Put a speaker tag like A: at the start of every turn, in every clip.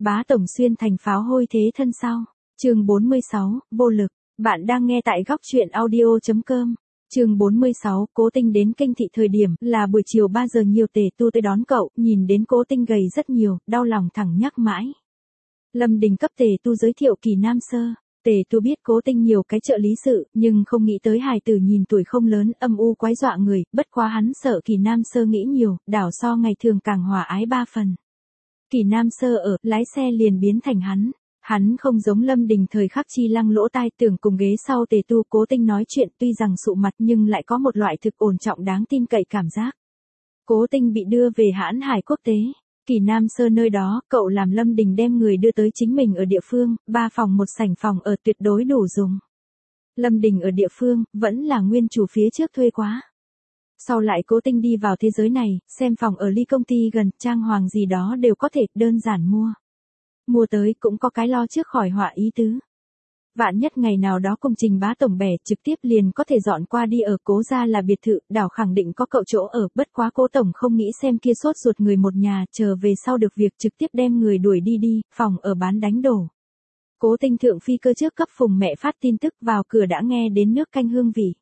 A: Bá tổng xuyên thành pháo hôi thế thân sau. Chương 46, vô lực. Bạn đang nghe tại góc truyện audio.com. Chương 46, Cố Tinh đến Kinh thị thời điểm là buổi chiều 3 giờ, nhiều tể tu tới đón cậu, nhìn đến Cố Tinh gầy rất nhiều, đau lòng thẳng nhắc mãi. Lâm Đình cấp tể tu giới thiệu Kỳ Nam Sơ. Tể tu biết Cố Tinh nhiều cái trợ lý sự, nhưng không nghĩ tới hài tử nhìn tuổi không lớn, âm u quái dọa người, bất quá hắn sợ Kỳ Nam Sơ nghĩ nhiều, đảo so ngày thường càng hòa ái 3 phần. Kỳ Nam Sơ ở, lái xe liền biến thành hắn. Hắn không giống Lâm Đình thời khắc chi lăng lỗ tai, tưởng cùng ghế sau tề tu Cố Tinh nói chuyện, tuy rằng sụ mặt nhưng lại có một loại thực ổn trọng đáng tin cậy cảm giác. Cố Tinh bị đưa về Hãn Hải quốc tế. Kỳ Nam Sơ nơi đó, cậu làm Lâm Đình đem người đưa tới chính mình ở địa phương, 3 phòng 1 sảnh phòng ở tuyệt đối đủ dùng. Lâm Đình ở địa phương, vẫn là nguyên chủ phía trước thuê quá. Sau lại Cố Tinh đi vào thế giới này, xem phòng ở ly công ty gần, trang hoàng gì đó đều có thể, đơn giản mua. Mua tới cũng có cái lo trước khỏi họa ý tứ. Vạn nhất ngày nào đó cùng Trình Bá tổng bè trực tiếp liền có thể dọn qua đi ở, Cố gia là biệt thự, đảo khẳng định có cậu chỗ ở, bất quá Cố tổng không nghĩ xem kia sốt ruột người một nhà, chờ về sau được việc trực tiếp đem người đuổi đi, phòng ở bán đánh đổ. Cố Tinh thượng phi cơ trước cấp Phùng mẹ phát tin tức, vào cửa đã nghe đến nước canh hương vị.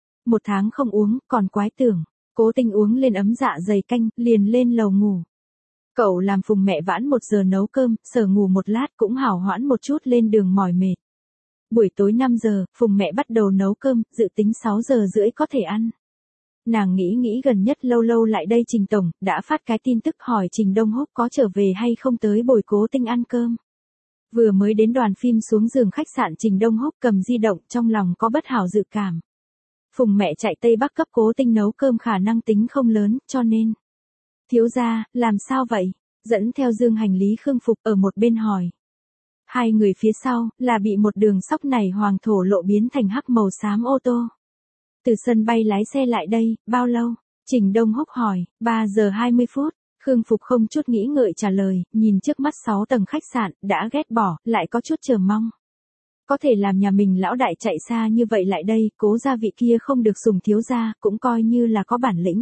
A: 1 tháng không uống, còn quái tưởng. Cố Tinh uống lên ấm dạ dày canh, liền lên lầu ngủ. Cậu làm Phùng mẹ vãn 1 giờ nấu cơm, sở ngủ 1 lát cũng hảo hoãn một chút, lên đường mỏi mệt. Buổi tối 5 giờ, Phùng mẹ bắt đầu nấu cơm, dự tính 6 giờ rưỡi có thể ăn. Nàng nghĩ gần nhất lâu lại đây Trình tổng, đã phát cái tin tức hỏi Trình Đông Húc có trở về hay không tới bồi Cố Tinh ăn cơm. Vừa mới đến đoàn phim xuống giường khách sạn, Trình Đông Húc cầm di động, trong lòng có bất hảo dự cảm. Phùng mẹ chạy Tây Bắc cấp Cố Tinh nấu cơm khả năng tính không lớn, cho nên. Thiếu gia, làm sao vậy? Dẫn theo dương hành lý Khương Phục ở một bên hỏi. Hai người phía sau, là bị một đường sóc nảy hoàng thổ lộ biến thành hắc màu xám ô tô. Từ sân bay lái xe lại đây, bao lâu? Trình Đông Húc hỏi, 3 giờ 20 phút. Khương Phục không chút nghĩ ngợi trả lời, nhìn trước mắt 6 tầng khách sạn, đã ghét bỏ, lại có chút chờ mong. Có thể làm nhà mình lão đại chạy xa như vậy lại đây, Cố gia vị kia không được sủng thiếu gia, cũng coi như là có bản lĩnh.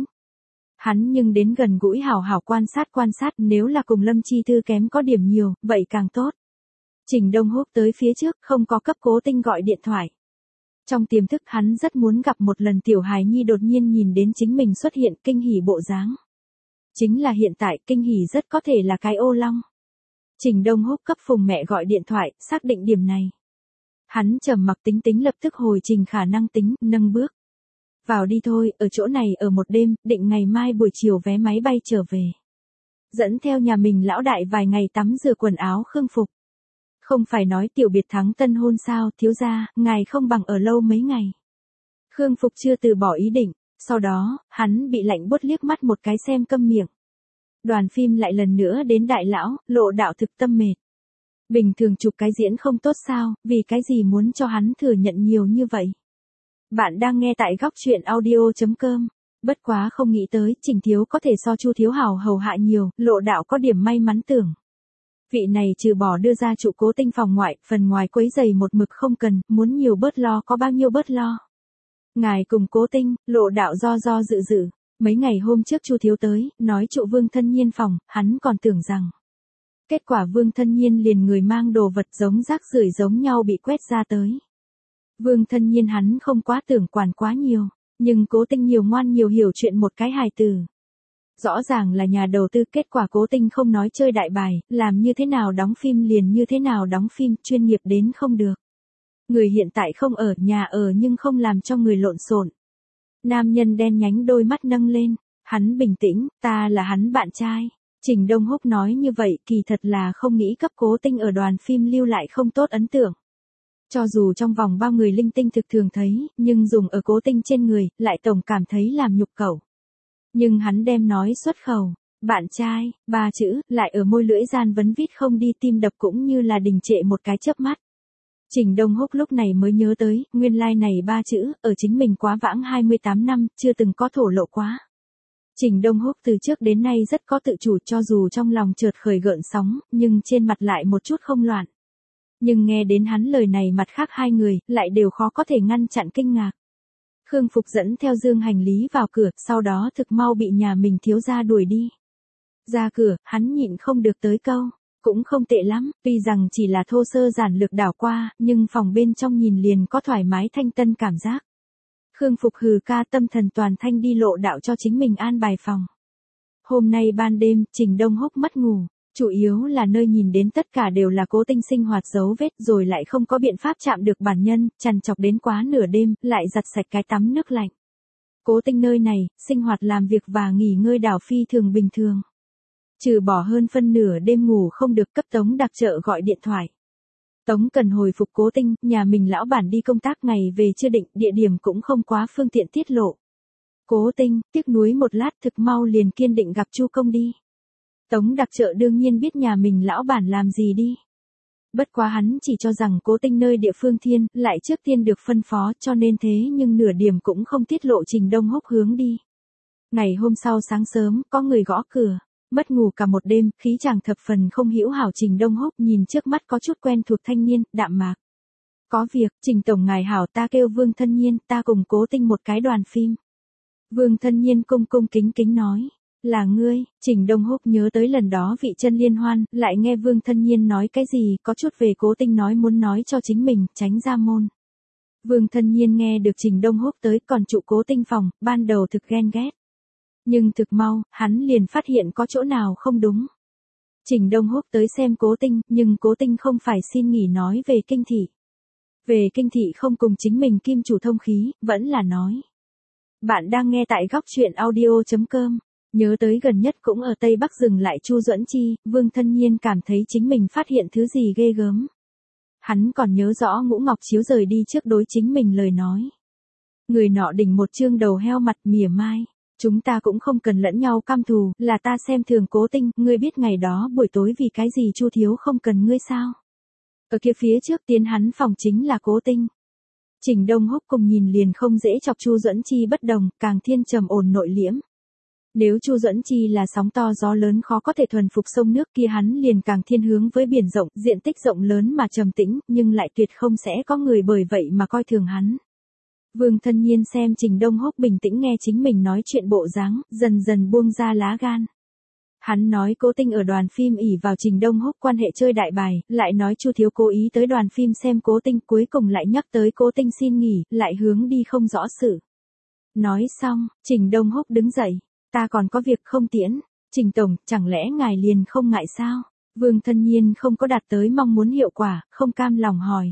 A: Hắn nhưng đến gần gũi hảo hảo quan sát, nếu là cùng Lâm Chi Thư kém có điểm nhiều, vậy càng tốt. Trình Đông Húc tới phía trước, không có cấp Cố Tinh gọi điện thoại. Trong tiềm thức hắn rất muốn gặp một lần tiểu hài nhi đột nhiên nhìn đến chính mình xuất hiện, kinh hỉ bộ dáng. Chính là hiện tại, kinh hỉ rất có thể là cái ô long. Trình Đông Húc cấp Phùng mẹ gọi điện thoại, xác định điểm này. Hắn trầm mặc tính lập tức hồi trình khả năng tính, nâng bước. Vào đi thôi, ở chỗ này ở một đêm, định ngày mai buổi chiều vé máy bay trở về. Dẫn theo nhà mình lão đại vài ngày tắm rửa quần áo Khương Phục. Không phải nói tiểu biệt thắng tân hôn sao, thiếu gia, ngài không bằng ở lâu mấy ngày. Khương Phục chưa từ bỏ ý định, sau đó, hắn bị lạnh buốt liếc mắt một cái xem câm miệng. Đoàn phim lại lần nữa đến đại lão, lộ đạo thực tâm mệt. Bình thường chụp cái diễn không tốt sao, vì cái gì muốn cho hắn thừa nhận nhiều như vậy. Bạn đang nghe tại góc truyện audio.com. Bất quá không nghĩ tới, Trình thiếu có thể so Chu thiếu hào hầu hạ nhiều, lộ đạo có điểm may mắn tưởng. Vị này trừ bỏ đưa ra trụ Cố Tinh phòng ngoại, phần ngoài quấy giày một mực không cần, muốn nhiều bớt lo có bao nhiêu bớt lo. Ngài cùng Cố Tinh, lộ đạo do dự. Mấy ngày hôm trước Chu thiếu tới, nói trụ Vương Thân Nhiên phòng, hắn còn tưởng rằng. Kết quả Vương Thân Nhiên liền người mang đồ vật giống rác rưởi giống nhau bị quét ra tới. Vương Thân Nhiên hắn không quá tưởng quản quá nhiều, nhưng Cố Tinh nhiều ngoan nhiều hiểu chuyện một cái hài tử. Rõ ràng là nhà đầu tư, kết quả Cố Tinh không nói chơi đại bài, làm như thế nào đóng phim liền như thế nào đóng phim, chuyên nghiệp đến không được. Người hiện tại không ở, nhà ở nhưng không làm cho người lộn xộn. Nam nhân đen nhánh đôi mắt nâng lên, hắn bình tĩnh, ta là hắn bạn trai. Trình Đông Húc nói như vậy kỳ thật là không nghĩ cấp Cố Tinh ở đoàn phim lưu lại không tốt ấn tượng. Cho dù trong vòng bao người linh tinh thực thường thấy, nhưng dùng ở Cố Tinh trên người, lại tổng cảm thấy làm nhục cẩu. Nhưng hắn đem nói xuất khẩu, bạn trai, 3 chữ, lại ở môi lưỡi gian vấn vít không đi, tim đập cũng như là đình trệ một cái chớp mắt. Trình Đông Húc lúc này mới nhớ tới, nguyên lai này 3 chữ, ở chính mình quá vãng 28 năm, chưa từng có thổ lộ quá. Trình Đông Húc từ trước đến nay rất có tự chủ, cho dù trong lòng chợt khởi gợn sóng, nhưng trên mặt lại một chút không loạn. Nhưng nghe đến hắn lời này, mặt khác hai người, lại đều khó có thể ngăn chặn kinh ngạc. Khương Phục dẫn theo dương hành lý vào cửa, sau đó thực mau bị nhà mình thiếu gia đuổi đi. Ra cửa, hắn nhịn không được tới câu, Cũng không tệ lắm, tuy rằng chỉ là thô sơ giản lược đảo qua, nhưng phòng bên trong nhìn liền có thoải mái thanh tân cảm giác. Khương Phục hừ ca tâm thần toàn thanh đi lộ đạo cho chính mình an bài phòng. Hôm nay ban đêm, Trình Đông Húc mất ngủ, chủ yếu là nơi nhìn đến tất cả đều là Cố Tinh sinh hoạt dấu vết rồi lại không có biện pháp chạm được bản nhân, trằn trọc đến quá nửa đêm, lại giặt sạch cái tắm nước lạnh. Cố Tinh nơi này, sinh hoạt làm việc và nghỉ ngơi đảo phi thường bình thường. Trừ bỏ hơn phân nửa đêm ngủ không được cấp Tống đặc trợ gọi điện thoại. Tống cần hồi phục Cố Tinh, nhà mình lão bản đi công tác ngày về chưa định, địa điểm cũng không quá phương tiện tiết lộ. Cố Tinh, tiếc nuối một lát thực mau liền kiên định gặp Chu Công đi. Tống đặc trợ đương nhiên biết nhà mình lão bản làm gì đi. Bất quá hắn chỉ cho rằng Cố Tinh nơi địa phương thiên, lại trước tiên được phân phó cho nên thế nhưng nửa điểm cũng không tiết lộ Trình Đông Húc hướng đi. Ngày hôm sau sáng sớm, có người gõ cửa. Mất ngủ cả một đêm, khí chàng thập phần không hiểu hảo Trình Đông Húc nhìn trước mắt có chút quen thuộc thanh niên, đạm mạc. Có việc, Trình Tổng ngài hảo ta kêu Vương Thân Nhiên, ta cùng Cố Tinh một cái đoàn phim. Vương Thân Nhiên cung cung kính kính nói. Là ngươi, Trình Đông Húc nhớ tới lần đó vị chân liên hoan, lại nghe Vương Thân Nhiên nói cái gì, có chút về Cố Tinh nói muốn nói cho chính mình, tránh ra môn. Vương Thân Nhiên nghe được Trình Đông Húc tới còn trụ Cố Tinh phòng, ban đầu thực ghen ghét. Nhưng thực mau, hắn liền phát hiện có chỗ nào không đúng. Trình Đông Húc tới xem Cố Tinh, nhưng Cố Tinh không phải xin nghỉ nói về kinh thị. Về kinh thị không cùng chính mình kim chủ thông khí, vẫn là nói. Bạn đang nghe tại góc truyện audio.com. Nhớ tới gần nhất cũng ở Tây Bắc dừng lại Chu Duẫn Chi, Vương Thân Nhiên cảm thấy chính mình phát hiện thứ gì ghê gớm. Hắn còn nhớ rõ Ngũ Ngọc Chiếu rời đi trước đối chính mình lời nói. Người nọ đỉnh một trương đầu heo mặt mỉa mai. Chúng ta cũng không cần lẫn nhau căm thù, là ta xem thường Cố Tinh, ngươi biết ngày đó buổi tối vì cái gì Chu thiếu không cần ngươi sao? Ở kia phía trước tiến hắn phòng chính là Cố Tinh. Trình Đông Húc cùng nhìn liền không dễ chọc Chu Duẫn Chi bất đồng, càng thiên trầm ổn nội liễm. Nếu Chu Duẫn Chi là sóng to gió lớn khó có thể thuần phục sông nước kia hắn liền càng thiên hướng với biển rộng, diện tích rộng lớn mà trầm tĩnh, nhưng lại tuyệt không sẽ có người bởi vậy mà coi thường hắn. Vương Thân Nhiên xem Trình Đông Húc bình tĩnh nghe chính mình nói chuyện bộ dáng, dần dần buông ra lá gan. Hắn nói Cố Tinh ở đoàn phim ỷ vào Trình Đông Húc quan hệ chơi đại bài, lại nói Chu thiếu cố ý tới đoàn phim xem Cố Tinh, cuối cùng lại nhắc tới Cố Tinh xin nghỉ, lại hướng đi không rõ sự. Nói xong, Trình Đông Húc đứng dậy, ta còn có việc không tiễn. Trình Tổng, chẳng lẽ ngài liền không ngại sao? Vương Thân Nhiên không có đạt tới mong muốn hiệu quả, không cam lòng hỏi.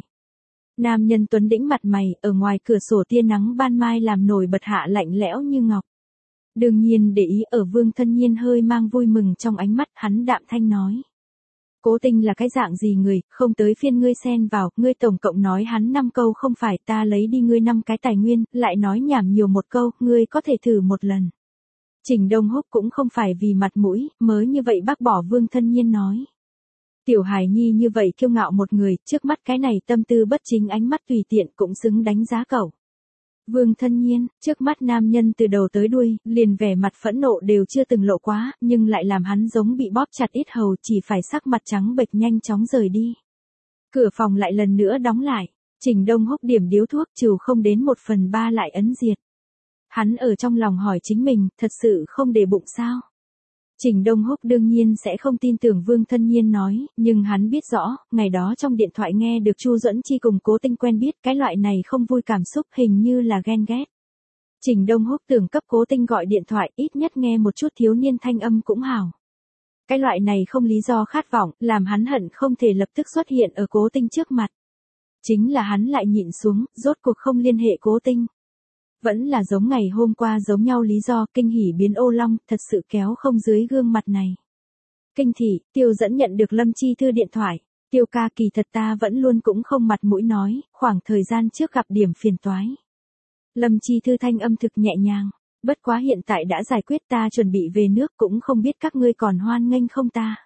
A: Nam nhân tuấn đĩnh mặt mày, ở ngoài cửa sổ tia nắng ban mai làm nổi bật hạ lạnh lẽo như ngọc. Đương nhiên để ý ở Vương Thân Nhiên hơi mang vui mừng trong ánh mắt, hắn đạm thanh nói. Cố Tinh là cái dạng gì người, không tới phiên ngươi xen vào, ngươi tổng cộng nói hắn 5 câu không phải ta lấy đi ngươi 5 cái tài nguyên, lại nói nhảm nhiều một câu, ngươi có thể thử một lần. Trình Đông Húc cũng không phải vì mặt mũi, mới như vậy bác bỏ Vương Thân Nhiên nói. Tiểu hài nhi như vậy kiêu ngạo một người, trước mắt cái này tâm tư bất chính ánh mắt tùy tiện cũng xứng đánh giá cậu. Vương Thân Nhiên, trước mắt nam nhân từ đầu tới đuôi, liền vẻ mặt phẫn nộ đều chưa từng lộ quá, nhưng lại làm hắn giống bị bóp chặt ít hầu chỉ phải sắc mặt trắng bệch nhanh chóng rời đi. Cửa phòng lại lần nữa đóng lại, Trình Đông Húc điểm điếu thuốc trừ không đến 1/3 lại ấn diệt. Hắn ở trong lòng hỏi chính mình, thật sự không để bụng sao? Trình Đông Húc đương nhiên sẽ không tin tưởng Vương Thân Nhiên nói, nhưng hắn biết rõ, ngày đó trong điện thoại nghe được Chu Duẫn Chi cùng Cố Tinh quen biết, cái loại này không vui cảm xúc hình như là ghen ghét. Trình Đông Húc tưởng cấp Cố Tinh gọi điện thoại, ít nhất nghe một chút thiếu niên thanh âm cũng hảo. Cái loại này không lý do khát vọng, làm hắn hận không thể lập tức xuất hiện ở Cố Tinh trước mặt. Chính là hắn lại nhịn xuống, rốt cuộc không liên hệ Cố Tinh. Vẫn là giống ngày hôm qua giống nhau lý do, kinh hỉ biến ô long, thật sự kéo không dưới gương mặt này. Kinh thị, Tiêu Dẫn nhận được Lâm Chi Thư điện thoại. Tiêu ca, kỳ thật ta vẫn luôn cũng không mặt mũi nói, khoảng thời gian trước gặp điểm phiền toái. Lâm Chi Thư thanh âm thực nhẹ nhàng, bất quá hiện tại đã giải quyết, ta chuẩn bị về nước, cũng không biết các ngươi còn hoan nghênh không ta.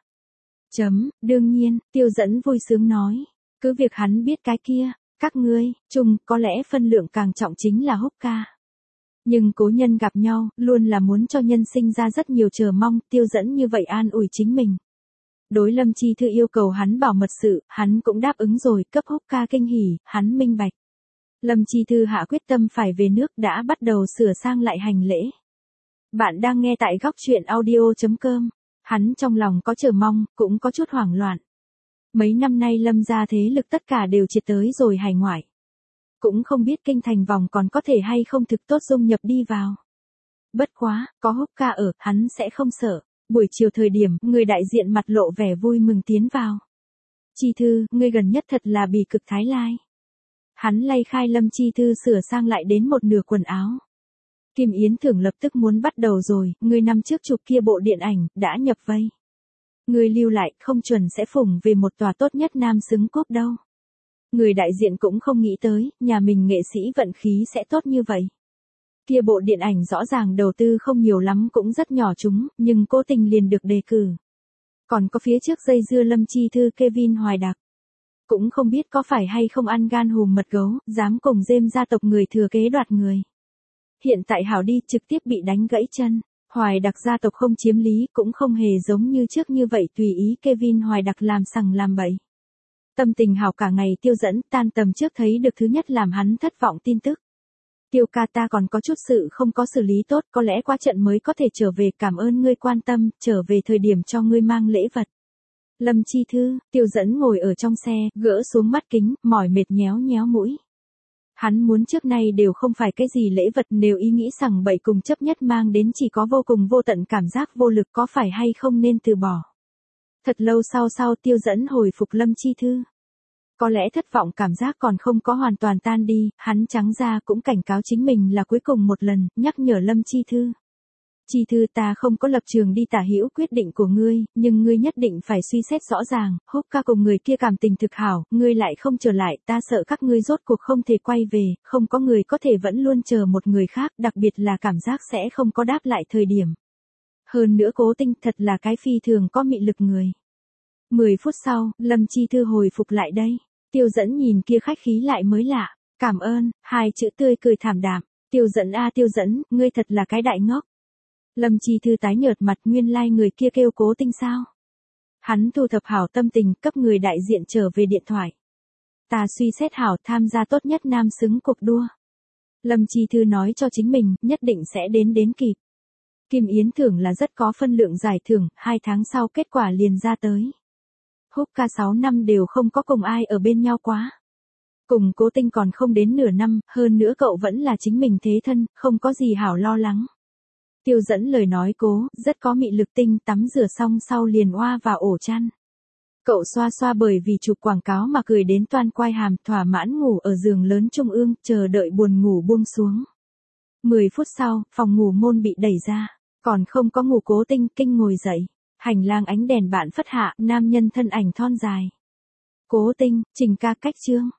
A: Đương nhiên, Tiêu Dẫn vui sướng nói, cứ việc hắn biết cái kia. Các ngươi, chung, có lẽ phân lượng càng trọng chính là Húc ca. Nhưng cố nhân gặp nhau, luôn là muốn cho nhân sinh ra rất nhiều chờ mong, Tiêu Dẫn như vậy an ủi chính mình. Đối Lâm Chi Thư yêu cầu hắn bảo mật sự, hắn cũng đáp ứng rồi, cấp Húc ca kinh hỉ, hắn minh bạch. Lâm Chi Thư hạ quyết tâm phải về nước đã bắt đầu sửa sang lại hành lễ. Bạn đang nghe tại góc truyện audio.com. Hắn trong lòng có chờ mong, cũng có chút hoảng loạn. Mấy năm nay Lâm gia thế lực tất cả đều triệt tới rồi hải ngoại. Cũng không biết kinh thành vòng còn có thể hay không thực tốt dung nhập đi vào. Bất quá, có Húc ca ở, hắn sẽ không sợ. Buổi chiều thời điểm, người đại diện mặt lộ vẻ vui mừng tiến vào. Chi Thư, ngươi gần nhất thật là bì cực thái lai. Hắn lay khai Lâm Chi Thư sửa sang lại đến một nửa quần áo. Kim Yến Thưởng lập tức muốn bắt đầu rồi, ngươi năm trước chụp kia bộ điện ảnh, đã nhập vây. Ngươi lưu lại, không chuẩn sẽ phủng về một tòa tốt nhất nam xứng cúp đâu. Người đại diện cũng không nghĩ tới, nhà mình nghệ sĩ vận khí sẽ tốt như vậy. Kia bộ điện ảnh rõ ràng đầu tư không nhiều lắm cũng rất nhỏ chúng, nhưng cố tình liền được đề cử. Còn có phía trước dây dưa Lâm Chi Thư Kevin Hoài Đặc. Cũng không biết có phải hay không ăn gan hùm mật gấu, dám cùng James gia tộc người thừa kế đoạt người. Hiện tại hảo đi trực tiếp bị đánh gãy chân. Hoài Đặc gia tộc không chiếm lý cũng không hề giống như trước như vậy tùy ý Kevin Hoài Đặc làm sằng làm bậy. Tâm tình hảo cả ngày Tiêu Dẫn tan tầm trước thấy được thứ nhất làm hắn thất vọng tin tức. Tiêu ca ta còn có chút sự không có xử lý tốt, có lẽ qua trận mới có thể trở về, cảm ơn ngươi quan tâm, trở về thời điểm cho ngươi mang lễ vật. Lâm Chi Thư, Tiêu Dẫn ngồi ở trong xe, gỡ xuống mắt kính, mỏi mệt nhéo nhéo mũi. Hắn muốn trước nay đều không phải cái gì lễ vật, đều ý nghĩ rằng bậy cùng chấp nhất mang đến chỉ có vô cùng vô tận cảm giác vô lực, có phải hay không nên từ bỏ. Thật lâu sau Tiêu Dẫn hồi phục Lâm Chi Thư. Có lẽ thất vọng cảm giác còn không có hoàn toàn tan đi, hắn trắng ra cũng cảnh cáo chính mình là cuối cùng một lần, nhắc nhở Lâm Chi Thư. Chi Thư, ta không có lập trường đi tả hữu quyết định của ngươi, nhưng ngươi nhất định phải suy xét rõ ràng, Húc ca cùng người kia cảm tình thực hảo, ngươi lại không trở lại, ta sợ các ngươi rốt cuộc không thể quay về, không có người có thể vẫn luôn chờ một người khác, đặc biệt là cảm giác sẽ không có đáp lại thời điểm. Hơn nữa Cố Tinh thật là cái phi thường có mị lực người. 10 phút sau, Lâm Chi Thư hồi phục lại đây. Tiêu Dẫn nhìn kia khách khí lại mới lạ. Cảm ơn, hai chữ tươi cười thảm đạm. Tiêu Dẫn a Tiêu Dẫn, ngươi thật là cái đại ngốc. Lâm Chi Thư tái nhợt mặt, nguyên lai người kia kêu Cố Tinh sao. Hắn thu thập hảo tâm tình, cấp người đại diện trở về điện thoại. Ta suy xét hảo tham gia tốt nhất nam xứng cuộc đua. Lâm Chi Thư nói cho chính mình, nhất định sẽ đến kịp. Kim Yến Thưởng là rất có phân lượng giải thưởng, 2 tháng sau kết quả liền ra tới. Húc ca 6 năm đều không có cùng ai ở bên nhau quá. Cùng Cố Tinh còn không đến nửa năm, hơn nữa cậu vẫn là chính mình thế thân, không có gì hảo lo lắng. Tiêu Dẫn lời nói cố, rất có mị lực, tinh tắm rửa xong sau liền oa vào ổ chăn. Cậu xoa xoa bởi vì chụp quảng cáo mà cười đến toan quai hàm, thỏa mãn ngủ ở giường lớn trung ương, chờ đợi buồn ngủ buông xuống. 10 phút sau, phòng ngủ môn bị đẩy ra, còn không có ngủ Cố Tinh kinh ngồi dậy. Hành lang ánh đèn bạn phất hạ, nam nhân thân ảnh thon dài. Cố Tinh, Trình ca cách chương.